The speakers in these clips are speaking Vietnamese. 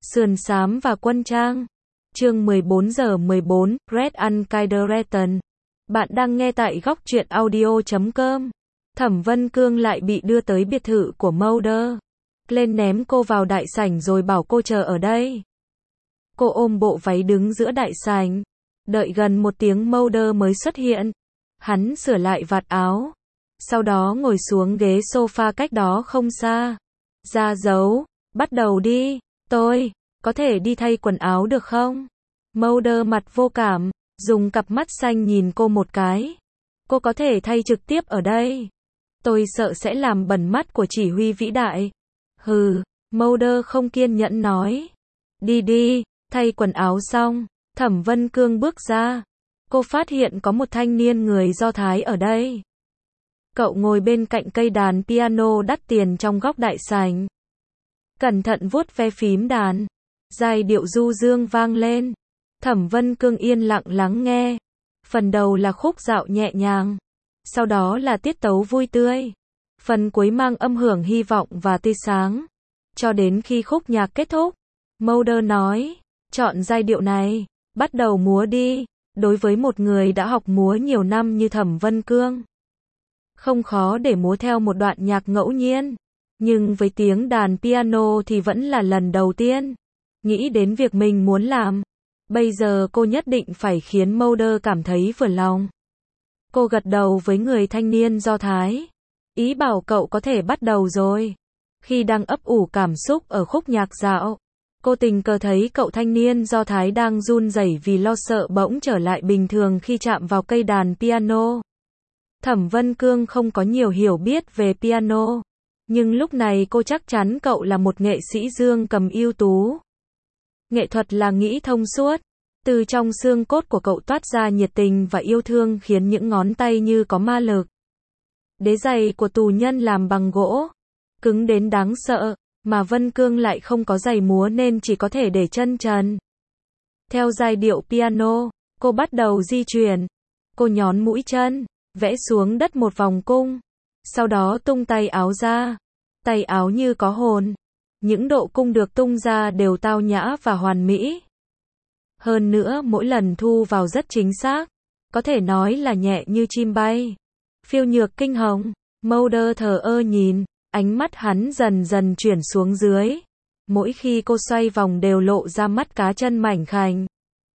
Sườn xám và quân trang. Chương 14:14, Red Unkinderretten. Bạn đang nghe tại góc truyện audio.com. Thẩm Vân Cương lại bị đưa tới biệt thự của Mulder. Lên ném cô vào đại sảnh rồi bảo cô chờ ở đây. Cô ôm bộ váy đứng giữa đại sảnh. Đợi gần 1 tiếng Mulder mới xuất hiện. Hắn sửa lại vạt áo. Sau đó ngồi xuống ghế sofa cách đó không xa. Ra dấu, bắt đầu đi. Tôi, có thể đi thay quần áo được không? Mulder mặt vô cảm, dùng cặp mắt xanh nhìn cô một cái. Cô có thể thay trực tiếp ở đây. Tôi sợ sẽ làm bẩn mắt của chỉ huy vĩ đại. Hừ, Mulder không kiên nhẫn nói. Đi đi, thay quần áo xong, Thẩm Vân Cương bước ra. Cô phát hiện có một thanh niên người Do Thái ở đây. Cậu ngồi bên cạnh cây đàn piano đắt tiền trong góc đại sảnh. Cẩn thận vuốt ve phím đàn. Giai điệu du dương vang lên. Thẩm Vân Cương yên lặng lắng nghe. Phần đầu là khúc dạo nhẹ nhàng. Sau đó là tiết tấu vui tươi. Phần cuối mang âm hưởng hy vọng và tia sáng. Cho đến khi khúc nhạc kết thúc, Mulder nói, chọn giai điệu này, bắt đầu múa đi. Đối với một người đã học múa nhiều năm như Thẩm Vân Cương, không khó để múa theo một đoạn nhạc ngẫu nhiên. Nhưng với tiếng đàn piano thì vẫn là lần đầu tiên. Nghĩ đến việc mình muốn làm. Bây giờ cô nhất định phải khiến Mulder cảm thấy vừa lòng. Cô gật đầu với người thanh niên Do Thái. Ý bảo cậu có thể bắt đầu rồi. Khi đang ấp ủ cảm xúc ở khúc nhạc dạo, cô tình cờ thấy cậu thanh niên Do Thái đang run rẩy vì lo sợ bỗng trở lại bình thường khi chạm vào cây đàn piano. Thẩm Vân Cương không có nhiều hiểu biết về piano. Nhưng lúc này cô chắc chắn cậu là một nghệ sĩ dương cầm ưu tú. Nghệ thuật là nghĩ thông suốt. Từ trong xương cốt của cậu toát ra nhiệt tình và yêu thương khiến những ngón tay như có ma lực. Đế giày của tù nhân làm bằng gỗ. Cứng đến đáng sợ, mà Vân Cương lại không có giày múa nên chỉ có thể để chân trần. Theo giai điệu piano, cô bắt đầu di chuyển. Cô nhón mũi chân, vẽ xuống đất một vòng cung. Sau đó tung tay áo ra. Tay áo như có hồn. Những độ cung được tung ra đều tao nhã và hoàn mỹ. Hơn nữa mỗi lần thu vào rất chính xác. Có thể nói là nhẹ như chim bay. Phiêu nhược kinh hồng. Mulder thờ ơ nhìn. Ánh mắt hắn dần dần chuyển xuống dưới. Mỗi khi cô xoay vòng đều lộ ra mắt cá chân mảnh khảnh.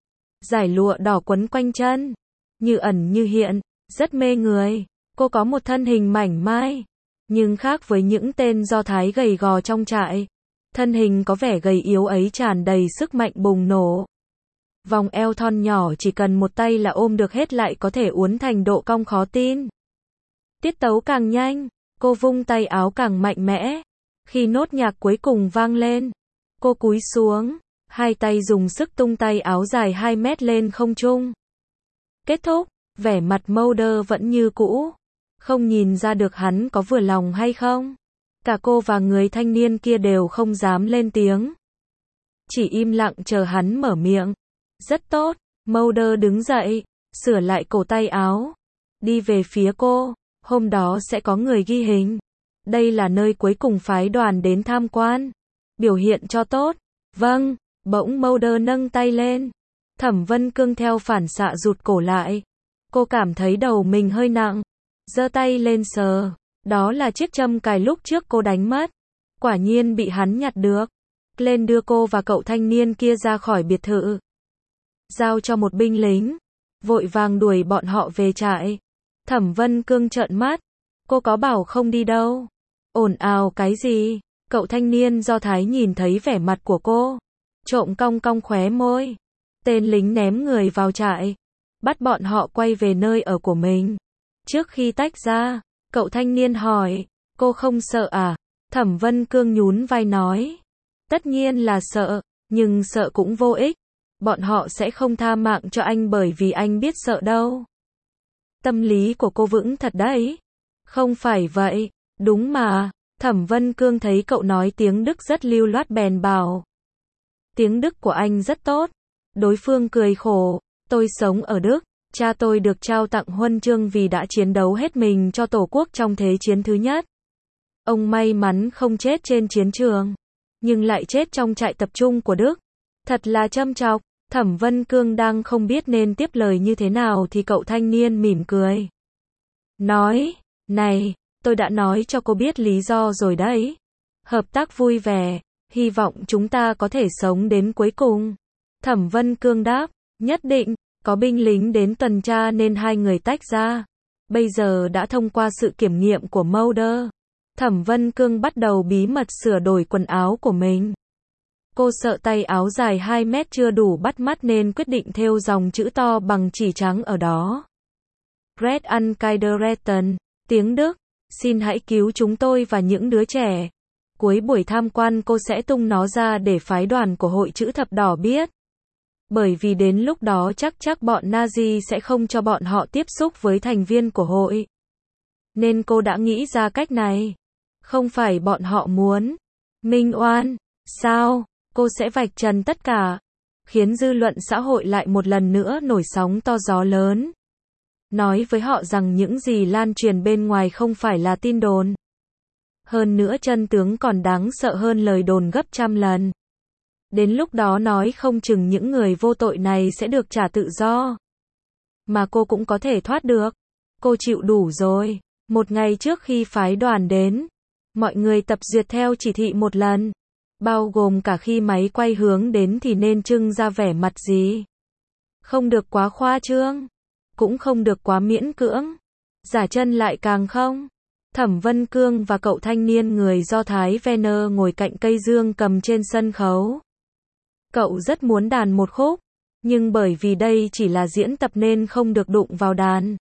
Dải lụa đỏ quấn quanh chân. Như ẩn như hiện. Rất mê người. Cô có một thân hình mảnh mai. Nhưng khác với những tên Do Thái gầy gò trong trại. Thân hình có vẻ gầy yếu ấy tràn đầy sức mạnh bùng nổ. Vòng eo thon nhỏ chỉ cần một tay là ôm được hết lại có thể uốn thành độ cong khó tin. Tiết tấu càng nhanh, cô vung tay áo càng mạnh mẽ. Khi nốt nhạc cuối cùng vang lên, cô cúi xuống, hai tay dùng sức tung tay áo dài 2 mét lên không trung. Kết thúc, vẻ mặt Mulder vẫn như cũ. Không nhìn ra được hắn có vừa lòng hay không. Cả cô và người thanh niên kia đều không dám lên tiếng. Chỉ im lặng chờ hắn mở miệng. Rất tốt, Mulder đứng dậy, sửa lại cổ tay áo. Đi về phía cô, hôm đó sẽ có người ghi hình. Đây là nơi cuối cùng phái đoàn đến tham quan. Biểu hiện cho tốt. Vâng, bỗng Mulder nâng tay lên. Thẩm Vân Cương theo phản xạ rụt cổ lại. Cô cảm thấy đầu mình hơi nặng. Giơ tay lên sờ. Đó là chiếc châm cài lúc trước cô đánh mất. Quả nhiên bị hắn nhặt được. Lên đưa cô và cậu thanh niên kia ra khỏi biệt thự. Giao cho một binh lính. Vội vàng đuổi bọn họ về trại. Thẩm Vân Cương trợn mắt. Cô có bảo không đi đâu. Ồn ào cái gì? Cậu thanh niên Do Thái nhìn thấy vẻ mặt của cô. Trộm cong cong khóe môi. Tên lính ném người vào trại. Bắt bọn họ quay về nơi ở của mình. Trước khi tách ra, cậu thanh niên hỏi, cô không sợ à? Thẩm Vân Cương nhún vai nói, tất nhiên là sợ, nhưng sợ cũng vô ích. Bọn họ sẽ không tha mạng cho anh bởi vì anh biết sợ đâu. Tâm lý của cô vững thật đấy. Không phải vậy, đúng mà. Thẩm Vân Cương thấy cậu nói tiếng Đức rất lưu loát bèn bảo. Tiếng Đức của anh rất tốt. Đối phương cười khổ, tôi sống ở Đức. Cha tôi được trao tặng huân chương vì đã chiến đấu hết mình cho Tổ quốc trong Thế chiến thứ nhất. Ông may mắn không chết trên chiến trường. nhưng lại chết trong trại tập trung của Đức. Thật là châm chọc. Thẩm Vân Cương đang không biết nên tiếp lời như thế nào thì cậu thanh niên mỉm cười. Nói, này, tôi đã nói cho cô biết lý do rồi đấy. Hợp tác vui vẻ, hy vọng chúng ta có thể sống đến cuối cùng. Thẩm Vân Cương đáp, nhất định, có binh lính đến tuần tra nên hai người tách ra. Bây giờ đã thông qua sự kiểm nghiệm của Mulder. Thẩm Vân Cương bắt đầu bí mật sửa đổi quần áo của mình. Cô sợ tay áo dài 2 mét chưa đủ bắt mắt nên quyết định thêu dòng chữ to bằng chỉ trắng ở đó. Red Ankidereten, tiếng Đức, xin hãy cứu chúng tôi và những đứa trẻ. Cuối buổi tham quan cô sẽ tung nó ra để phái đoàn của Hội Chữ Thập Đỏ biết. Bởi vì đến lúc đó chắc bọn Nazi sẽ không cho bọn họ tiếp xúc với thành viên của hội. Nên cô đã nghĩ ra cách này. Không phải bọn họ muốn minh oan, sao? Cô sẽ vạch trần tất cả, khiến dư luận xã hội lại một lần nữa nổi sóng to gió lớn. Nói với họ rằng những gì lan truyền bên ngoài không phải là tin đồn. Hơn nữa chân tướng còn đáng sợ hơn lời đồn gấp trăm lần. Đến lúc đó nói không chừng những người vô tội này sẽ được trả tự do. Mà cô cũng có thể thoát được. Cô chịu đủ rồi. Một ngày trước khi phái đoàn đến, mọi người tập duyệt theo chỉ thị một lần. Bao gồm cả khi máy quay hướng đến thì nên trưng ra vẻ mặt gì. Không được quá khoa trương. Cũng không được quá miễn cưỡng. Giả chân lại càng không. Thẩm Vân Cương và cậu thanh niên người Do Thái Venner ngồi cạnh cây dương cầm trên sân khấu. Cậu rất muốn đàn một khúc, nhưng bởi vì đây chỉ là diễn tập nên không được đụng vào đàn.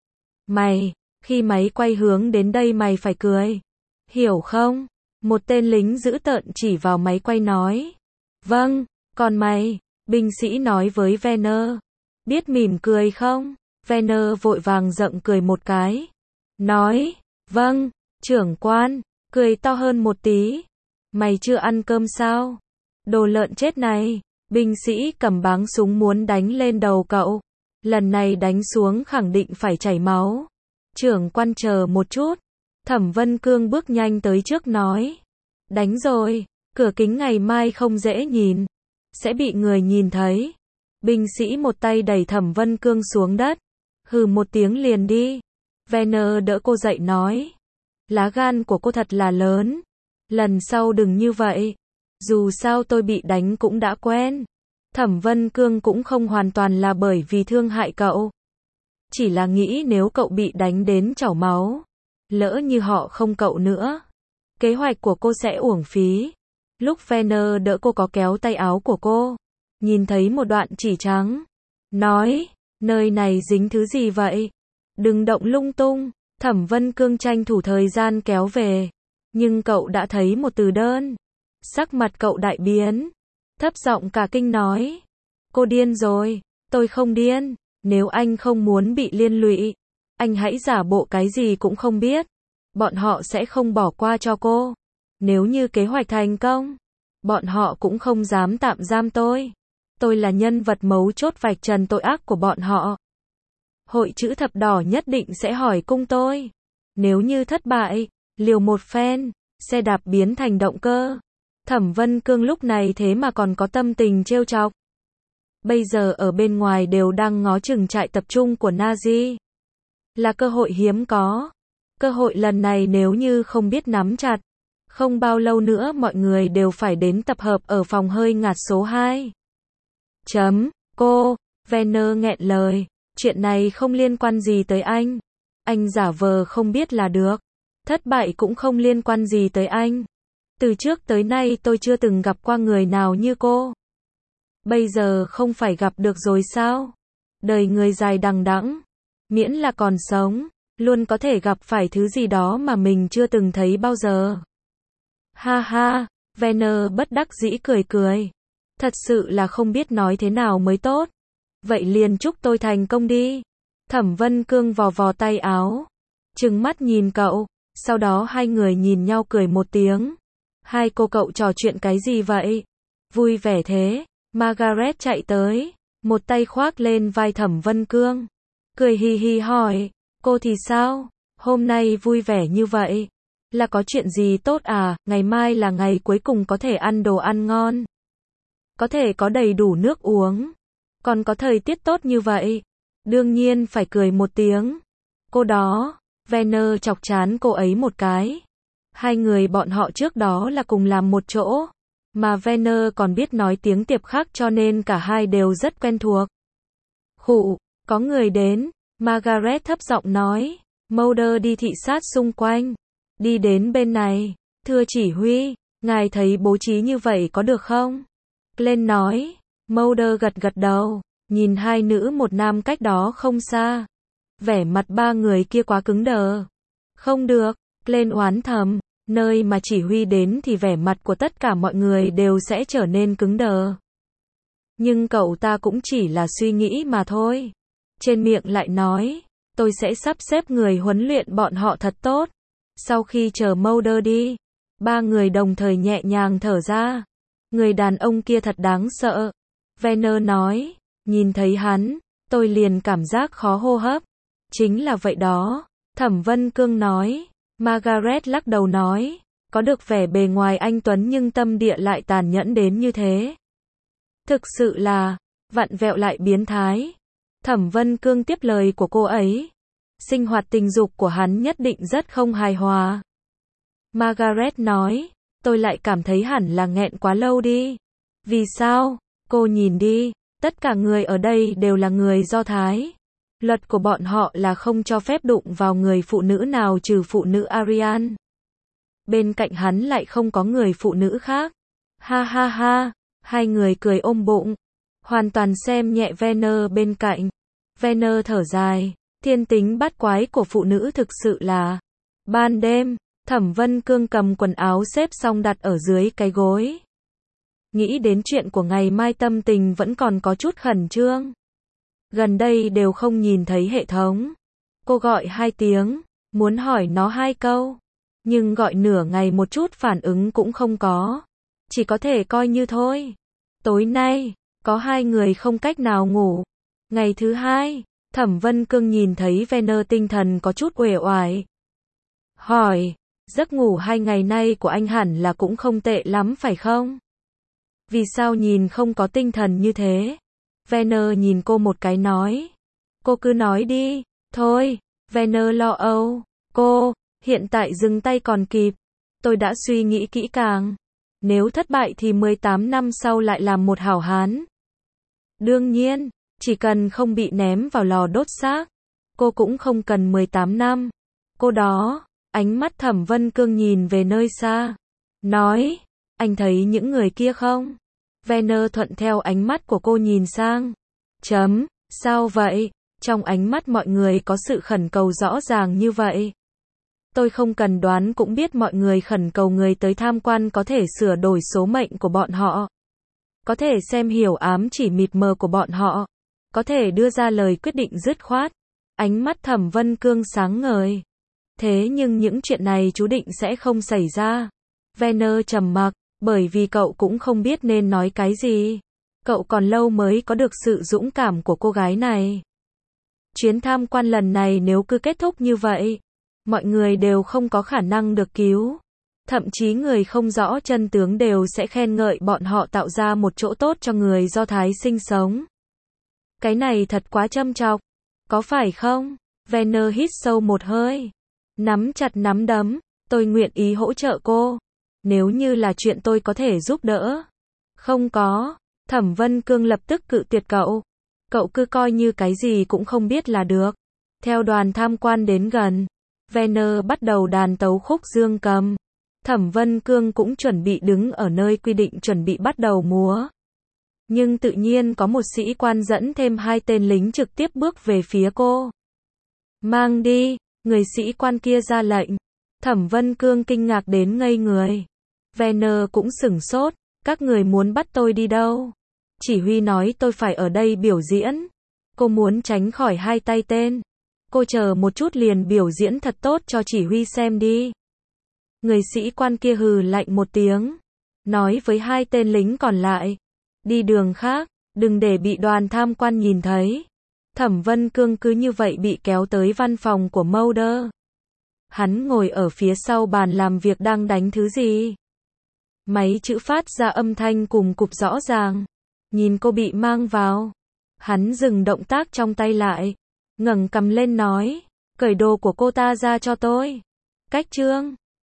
Mày, khi máy quay hướng đến đây mày phải cười. Hiểu không? Một tên lính dữ tợn chỉ vào máy quay nói. Vâng, còn mày, binh sĩ nói với Venner. Biết mỉm cười không? Venner vội vàng rộng cười một cái. Nói, vâng, trưởng quan, cười to hơn một tí. Mày chưa ăn cơm sao? Đồ lợn chết này. Binh sĩ cầm báng súng muốn đánh lên đầu cậu. Lần này đánh xuống khẳng định phải chảy máu. Trưởng quan chờ một chút. Thẩm Vân Cương bước nhanh tới trước nói. Đánh rồi, cửa kính ngày mai không dễ nhìn. Sẽ bị người nhìn thấy. Binh sĩ một tay đẩy Thẩm Vân Cương xuống đất. Hừ một tiếng liền đi. Venner đỡ cô dậy nói. Lá gan của cô thật là lớn. Lần sau đừng như vậy. Dù sao tôi bị đánh cũng đã quen. Thẩm Vân Cương cũng không hoàn toàn là bởi vì thương hại cậu. Chỉ là nghĩ nếu cậu bị đánh đến trào máu. Lỡ như họ không cậu nữa. Kế hoạch của cô sẽ uổng phí. Lúc Venner đỡ cô có kéo tay áo của cô. Nhìn thấy một đoạn chỉ trắng. Nói, nơi này dính thứ gì vậy? Đừng động lung tung. Thẩm Vân Cương tranh thủ thời gian kéo về. Nhưng cậu đã thấy một từ đơn. Sắc mặt cậu đại biến. Thấp giọng cả kinh nói. Cô điên rồi. Tôi không điên. Nếu anh không muốn bị liên lụy, anh hãy giả bộ cái gì cũng không biết. Bọn họ sẽ không bỏ qua cho cô. Nếu như kế hoạch thành công, bọn họ cũng không dám tạm giam tôi. Tôi là nhân vật mấu chốt vạch trần tội ác của bọn họ. Hội Chữ Thập Đỏ nhất định sẽ hỏi cung tôi. Nếu như thất bại, liều một phen, xe đạp biến thành động cơ. Thẩm Vân Cương lúc này thế mà còn có tâm tình trêu chọc. Bây giờ ở bên ngoài đều đang ngó chừng trại tập trung của Nazi. Là cơ hội hiếm có. Cơ hội lần này nếu như không biết nắm chặt, không bao lâu nữa mọi người đều phải đến tập hợp ở phòng hơi ngạt số 2. Cô, Venner nghẹn lời. Chuyện này không liên quan gì tới anh. Anh giả vờ không biết là được. Thất bại cũng không liên quan gì tới anh. Từ trước tới nay tôi chưa từng gặp qua người nào như cô. Bây giờ không phải gặp được rồi sao? Đời người dài đằng đẵng, miễn là còn sống, luôn có thể gặp phải thứ gì đó mà mình chưa từng thấy bao giờ. Ha ha, Venner bất đắc dĩ cười cười. Thật sự là không biết nói thế nào mới tốt. Vậy liền chúc tôi thành công đi. Thẩm Vân Cương vò vò tay áo, trừng mắt nhìn cậu, sau đó hai người nhìn nhau cười một tiếng. Hai cô cậu trò chuyện cái gì vậy? Vui vẻ thế. Margaret chạy tới, một tay khoác lên vai Thẩm Vân Cương. Cười hì hì hỏi, cô thì sao? Hôm nay vui vẻ như vậy. Là có chuyện gì tốt à, ngày mai là ngày cuối cùng có thể ăn đồ ăn ngon. Có thể có đầy đủ nước uống. Còn có thời tiết tốt như vậy. Đương nhiên phải cười một tiếng. Cô đó, Werner chọc chán cô ấy một cái. Hai người bọn họ trước đó là cùng làm một chỗ. Mà Werner còn biết nói tiếng tiệp khác cho nên cả hai đều rất quen thuộc. Khụ, có người đến. Margaret thấp giọng nói. Mulder đi thị sát xung quanh. Đi đến bên này. Thưa chỉ huy, ngài thấy bố trí như vậy có được không? Glenn nói. Mulder gật gật đầu. Nhìn hai nữ một nam cách đó không xa. Vẻ mặt ba người kia quá cứng đờ. Không được, Glenn oán thầm. Nơi mà chỉ huy đến thì vẻ mặt của tất cả mọi người đều sẽ trở nên cứng đờ. Nhưng cậu ta cũng chỉ là suy nghĩ mà thôi. Trên miệng lại nói, tôi sẽ sắp xếp người huấn luyện bọn họ thật tốt. Sau khi chờ Mulder đi, ba người đồng thời nhẹ nhàng thở ra. Người đàn ông kia thật đáng sợ. Werner nói, nhìn thấy hắn, tôi liền cảm giác khó hô hấp. Chính là vậy đó, Thẩm Vân Cương nói. Margaret lắc đầu nói, có được vẻ bề ngoài anh tuấn nhưng tâm địa lại tàn nhẫn đến như thế. Thực sự là, vặn vẹo lại biến thái. Thẩm Vân Cương tiếp lời của cô ấy. Sinh hoạt tình dục của hắn nhất định rất không hài hòa. Margaret nói, tôi lại cảm thấy hẳn là nghẹn quá lâu đi. Vì sao? Cô nhìn đi, tất cả người ở đây đều là người Do Thái. Luật của bọn họ là không cho phép đụng vào người phụ nữ nào trừ phụ nữ Aryan. Bên cạnh hắn lại không có người phụ nữ khác. Ha ha ha, hai người cười ôm bụng. Hoàn toàn xem nhẹ Werner bên cạnh. Werner thở dài, thiên tính bát quái của phụ nữ thực sự là. Ban đêm, Thẩm Vân Cương cầm quần áo xếp xong đặt ở dưới cái gối. Nghĩ đến chuyện của ngày mai tâm tình vẫn còn có chút khẩn trương. Gần đây đều không nhìn thấy hệ thống. Cô gọi 2 tiếng, muốn hỏi nó 2 câu. Nhưng gọi nửa ngày một chút phản ứng cũng không có. Chỉ có thể coi như thôi. Tối nay, có 2 người không cách nào ngủ. Ngày thứ 2, Thẩm Vân Cương nhìn thấy Werner tinh thần có chút uể oải. Hỏi, giấc ngủ 2 ngày nay của anh hẳn là cũng không tệ lắm phải không? Vì sao nhìn không có tinh thần như thế? Werner nhìn cô một cái nói. Cô cứ nói đi. Thôi, Werner lo âu. Cô, hiện tại dừng tay còn kịp. Tôi đã suy nghĩ kỹ càng. Nếu thất bại thì 18 năm sau lại làm một hảo hán. Đương nhiên, chỉ cần không bị ném vào lò đốt xác. Cô cũng không cần 18 năm. Cô đó, ánh mắt Thẩm Vân Cương nhìn về nơi xa. Nói, anh thấy những người kia không? Werner thuận theo ánh mắt của cô nhìn sang. Sao vậy? Trong ánh mắt mọi người có sự khẩn cầu rõ ràng như vậy. Tôi không cần đoán cũng biết mọi người khẩn cầu người tới tham quan có thể sửa đổi số mệnh của bọn họ. Có thể xem hiểu ám chỉ mịt mờ của bọn họ. Có thể đưa ra lời quyết định dứt khoát. Ánh mắt Thẩm Vân Cương sáng ngời. Thế nhưng những chuyện này chú định sẽ không xảy ra. Werner trầm mặc, bởi vì cậu cũng không biết nên nói cái gì. Cậu còn lâu mới có được sự dũng cảm của cô gái này. Chuyến tham quan lần này nếu cứ kết thúc như vậy, mọi người đều không có khả năng được cứu. Thậm chí người không rõ chân tướng đều sẽ khen ngợi bọn họ tạo ra một chỗ tốt cho người Do Thái sinh sống. Cái này thật quá châm chọc. Có phải không? Werner hít sâu một hơi. Nắm chặt nắm đấm. Tôi nguyện ý hỗ trợ cô. Nếu như là chuyện tôi có thể giúp đỡ. Không có. Thẩm Vân Cương lập tức cự tuyệt cậu. Cậu cứ coi như cái gì cũng không biết là được. Theo đoàn tham quan đến gần, Werner bắt đầu đàn tấu khúc dương cầm. Thẩm Vân Cương cũng chuẩn bị đứng ở nơi quy định chuẩn bị bắt đầu múa. Nhưng tự nhiên có một sĩ quan dẫn thêm 2 tên lính trực tiếp bước về phía cô. Mang đi, người sĩ quan kia ra lệnh. Thẩm Vân Cương kinh ngạc đến ngây người. Werner cũng sửng sốt, các người muốn bắt tôi đi đâu? Chỉ huy nói tôi phải ở đây biểu diễn. Cô muốn tránh khỏi 2 tay tên. Cô chờ một chút liền biểu diễn thật tốt cho chỉ huy xem đi. Người sĩ quan kia hừ lạnh một tiếng. Nói với 2 tên lính còn lại. Đi đường khác, đừng để bị đoàn tham quan nhìn thấy. Thẩm Vân Cương cứ như vậy bị kéo tới văn phòng của Mulder. Hắn ngồi ở phía sau bàn làm việc đang đánh thứ gì. Máy chữ phát ra âm thanh cùng cụp rõ ràng. Nhìn cô bị mang vào. Hắn dừng động tác trong tay lại. Ngẩng cằm lên nói. Cởi đồ của cô ta ra cho tôi. Cách Trương.